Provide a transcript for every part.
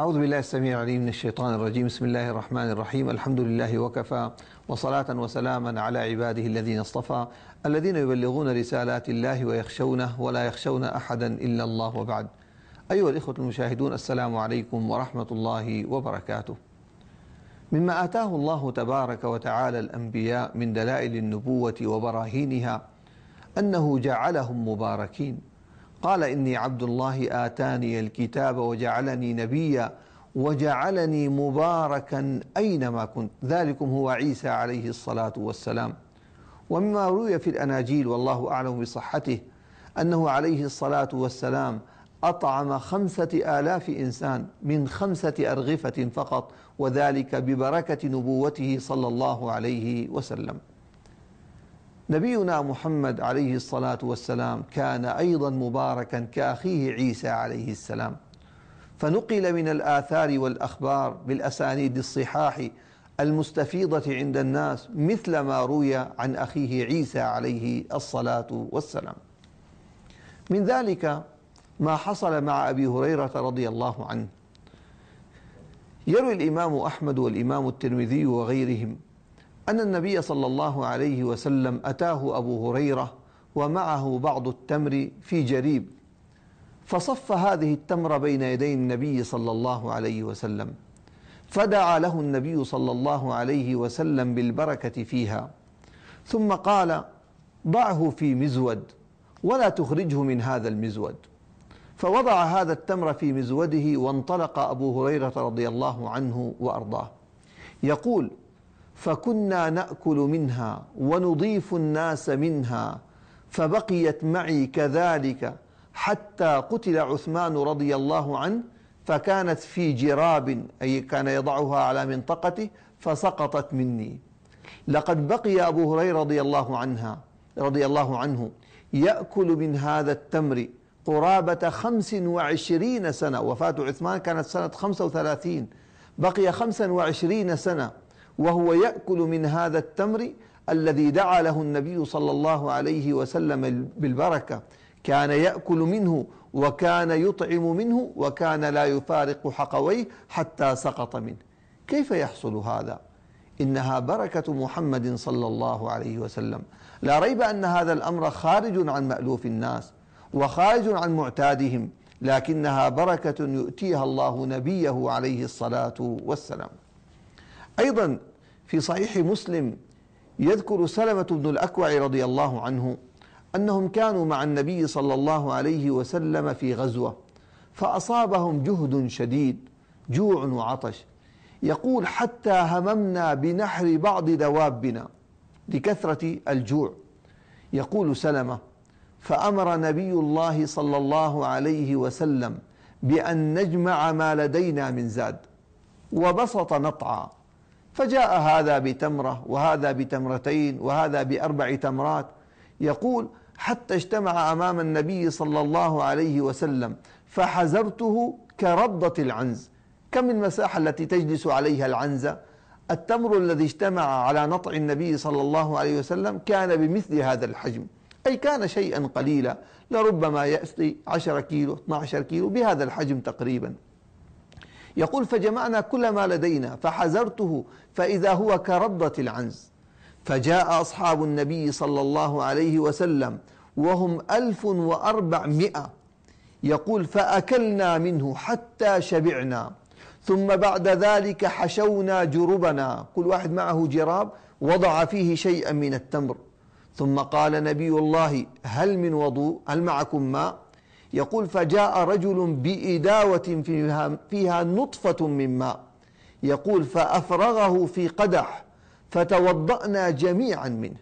أعوذ بالله السميع العليم من الشيطان الرجيم. بسم الله الرحمن الرحيم. الحمد لله وكفى، وصلاة وسلاما على عباده الذين اصطفى، الذين يبلغون رسالات الله ويخشونه ولا يخشون أحدا إلا الله، وبعد. أيها الإخوة المشاهدون، السلام عليكم ورحمة الله وبركاته. مما آتاه الله تبارك وتعالى الأنبياء من دلائل النبوة وبراهينها أنه جعلهم مباركين. قال: إني عبد الله آتاني الكتاب وجعلني نبيا وجعلني مباركا أينما كنت. ذلكم هو عيسى عليه الصلاة والسلام. ومما روي في الأناجيل والله أعلم بصحته أنه عليه الصلاة والسلام أطعم 5000 إنسان من 5 أرغفة فقط، وذلك ببركة نبوته صلى الله عليه وسلم. نبينا محمد عليه الصلاة والسلام كان أيضا مباركا كأخيه عيسى عليه السلام، فنقل من الآثار والأخبار بالأسانيد الصحاح المستفيضة عند الناس مثل ما روي عن أخيه عيسى عليه الصلاة والسلام. من ذلك ما حصل مع أبي هريرة رضي الله عنه. يروي الإمام أحمد والإمام الترمذي وغيرهم أن النبي صلى الله عليه وسلم أتاه أبو هريرة ومعه بعض التمر في جريب، فصف هذه التمر بين يدي النبي صلى الله عليه وسلم، فدعا له النبي صلى الله عليه وسلم بالبركة فيها، ثم قال: ضعه في مزود ولا تخرجه من هذا المزود. فوضع هذا التمر في مزوده، وانطلق أبو هريرة رضي الله عنه وأرضاه يقول: فكنا نأكل منها ونضيف الناس منها، فبقيت معي كذلك حتى قتل عثمان رضي الله عنه، فكانت في جراب، أي كان يضعها على منطقته، فسقطت مني. لقد بقي أبو هريرة رضي الله عنه يأكل من هذا التمر قرابة 25 سنة. وفاة عثمان كانت سنة 35، بقي 25 سنة وهو يأكل من هذا التمر الذي دعا له النبي صلى الله عليه وسلم بالبركة. كان يأكل منه وكان يطعم منه وكان لا يفارق حقويه حتى سقط منه. كيف يحصل هذا؟ إنها بركة محمد صلى الله عليه وسلم. لا ريب أن هذا الأمر خارج عن مألوف الناس وخارج عن معتادهم، لكنها بركة يؤتيها الله نبيه عليه الصلاة والسلام. أيضا في صحيح مسلم يذكر سلمة بن الأكوع رضي الله عنه أنهم كانوا مع النبي صلى الله عليه وسلم في غزوة، فأصابهم جهد شديد، جوع وعطش. يقول: حتى هممنا بنحر بعض دوابنا لكثرة الجوع. يقول سلمة: فأمر نبي الله صلى الله عليه وسلم بأن نجمع ما لدينا من زاد، وبسط نطعا، فجاء هذا بتمرة وهذا بتمرتين وهذا ب4 تمرات. يقول: حتى اجتمع أمام النبي صلى الله عليه وسلم فحزرته كرضة العنز. كم المساحة التي تجلس عليها العنزة؟ التمر الذي اجتمع على نطع النبي صلى الله عليه وسلم كان بمثل هذا الحجم، أي كان شيئا قليلا، لربما يأتي 10 كيلو 12 كيلو بهذا الحجم تقريبا. يقول: فجمعنا كل ما لدينا فحزرته فإذا هو كرضة العنز. فجاء أصحاب النبي صلى الله عليه وسلم وهم 1400. يقول: فأكلنا منه حتى شبعنا، ثم بعد ذلك حشونا جربنا، كل واحد معه جراب وضع فيه شيئا من التمر. ثم قال نبي الله: هل من وضوء؟ هل معكم ماء؟ يقول: فجاء رجل بإداوة فيها نطفة من ماء. يقول: فأفرغه في قدح فتوضأنا جميعا منه.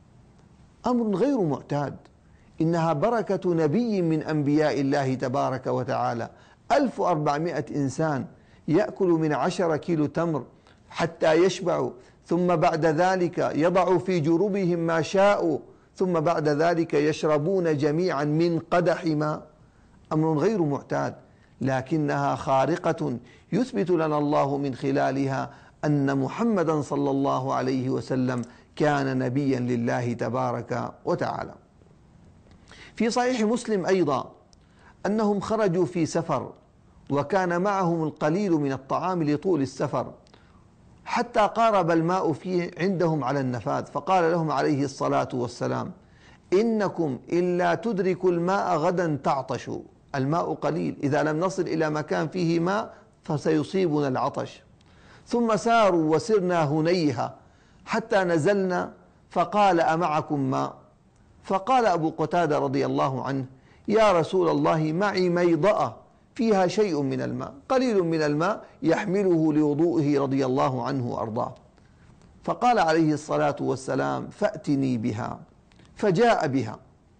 أمر غير معتاد، إنها بركة نبي من أنبياء الله تبارك وتعالى. 1400 إنسان يأكل من 10 كيلو تمر حتى يشبعوا، ثم بعد ذلك يضعوا في جروبهم ما شاءوا، ثم بعد ذلك يشربون جميعا من قدح ماء. أمر غير معتاد، لكنها خارقة يثبت لنا الله من خلالها أن محمدا صلى الله عليه وسلم كان نبيا لله تبارك وتعالى. في صحيح مسلم أيضا أنهم خرجوا في سفر وكان معهم القليل من الطعام لطول السفر، حتى قارب الماء فيه عندهم على النفاذ، فقال لهم عليه الصلاة والسلام: إنكم إلا تدركوا الماء غدا تعطشوا. الماء قليل، إذا لم نصل إلى مكان فيه ماء فسيصيبنا العطش. ثم ساروا وسرنا هنيها حتى نزلنا، فقال: أمعكم ماء؟ فقال أبو قتادة رضي الله عنه: يا رسول الله، معي ميضأة فيها شيء من الماء، قليل من الماء يحمله لوضوئه رضي الله عنه وأرضاه. فقال عليه الصلاة والسلام: فأتني بها. فجاء بها،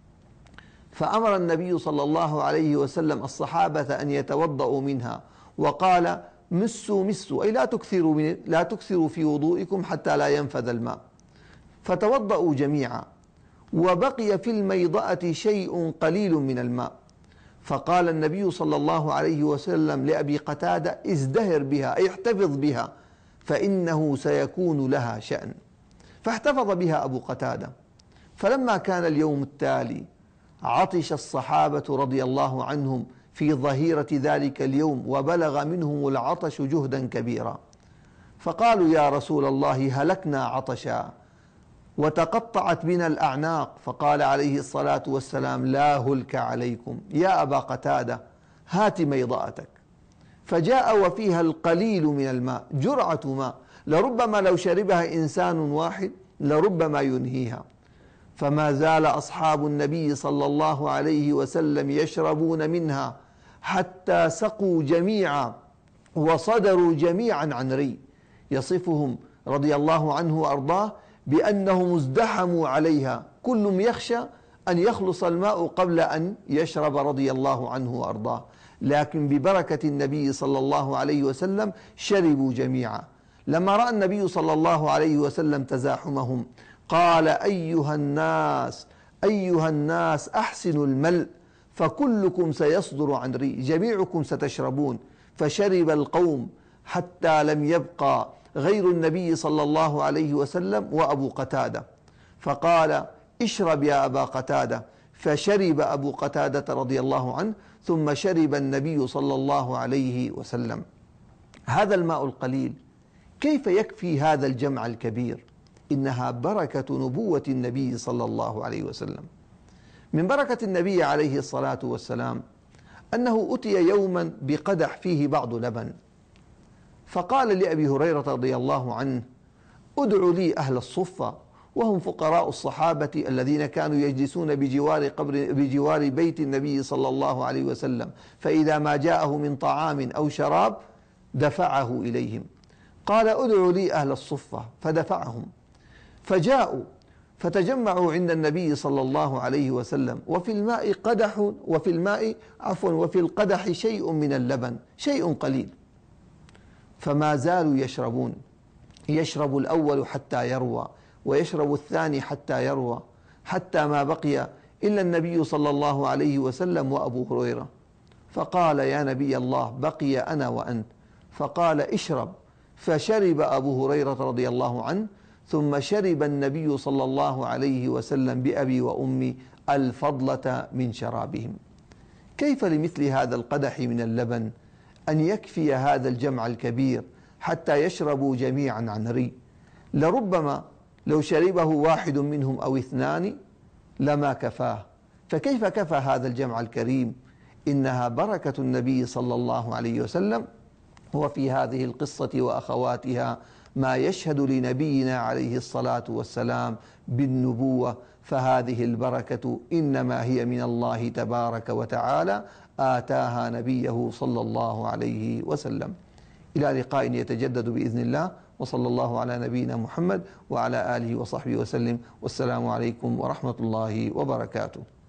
فأمر النبي صلى الله عليه وسلم الصحابة أن يتوضأوا منها، وقال: مسوا أي لا تكثروا في وضوئكم حتى لا ينفذ الماء. فتوضأوا جميعا، وبقي في الميضأة شيء قليل من الماء. فقال النبي صلى الله عليه وسلم لأبي قتادة: ازدهر بها أي احتفظ بها، فإنه سيكون لها شأن. فاحتفظ بها أبو قتادة. فلما كان اليوم التالي عطش الصحابة رضي الله عنهم في ظهيرة ذلك اليوم، وبلغ منهم العطش جهدا كبيرا، فقالوا: يا رسول الله، هلكنا عطشا وتقطعت بنا الأعناق. فقال عليه الصلاة والسلام: لا هلك عليكم يا أبا قتادة، هات ميضأتك. فجاء وفيها القليل من الماء، جرعة ماء لربما لو شربها إنسان واحد لربما ينهيها. فما زال أصحاب النبي صلى الله عليه وسلم يشربون منها حتى سقوا جميعا وصدروا جميعا عن ري. يصفهم رضي الله عنه وأرضاه بأنهم ازدحموا عليها، كل يخشى أن يخلص الماء قبل أن يشرب رضي الله عنه وأرضاه، لكن ببركة النبي صلى الله عليه وسلم شربوا جميعا. لما رأى النبي صلى الله عليه وسلم تزاحمهم قال: أيها الناس أحسنوا الملء، فكلكم سيصدر عن ري، جميعكم ستشربون. فشرب القوم حتى لم يبقى غير النبي صلى الله عليه وسلم وأبو قتادة، فقال: اشرب يا أبا قتادة. فشرب أبو قتادة رضي الله عنه، ثم شرب النبي صلى الله عليه وسلم. هذا الماء القليل كيف يكفي هذا الجمع الكبير؟ إنها بركة نبوة النبي صلى الله عليه وسلم. من بركة النبي عليه الصلاة والسلام أنه أتي يوما بقدح فيه بعض لبن، فقال لأبي هريرة رضي الله عنه: ادعوا لي أهل الصفة، وهم فقراء الصحابة الذين كانوا يجلسون بجوار بيت النبي صلى الله عليه وسلم، فإذا ما جاءه من طعام أو شراب دفعه إليهم. قال: ادعوا لي أهل الصفة، فدفعهم. فجاءوا فتجمعوا عند النبي صلى الله عليه وسلم، وفي القدح شيء من اللبن، شيء قليل. فما زالوا يشربون، يشرب الأول حتى يروى، ويشرب الثاني حتى يروى، حتى ما بقي إلا النبي صلى الله عليه وسلم وأبو هريرة. فقال: يا نبي الله، بقي أنا وأنت. فقال: اشرب. فشرب أبو هريرة رضي الله عنه، ثم شرب النبي صلى الله عليه وسلم بأبي وأمي الفضلة من شرابهم. كيف لمثل هذا القدح من اللبن أن يكفي هذا الجمع الكبير حتى يشربوا جميعا عن ري؟ لربما لو شربه واحد منهم أو اثنان لما كفاه، فكيف كفى هذا الجمع الكريم؟ إنها بركة النبي صلى الله عليه وسلم. وفي هذه القصة وأخواتها ما يشهد لنبينا عليه الصلاة والسلام بالنبوة، فهذه البركة إنما هي من الله تبارك وتعالى، آتاها نبيه صلى الله عليه وسلم. إلى لقاء يتجدد بإذن الله، وصلى الله على نبينا محمد وعلى آله وصحبه وسلم، والسلام عليكم ورحمة الله وبركاته.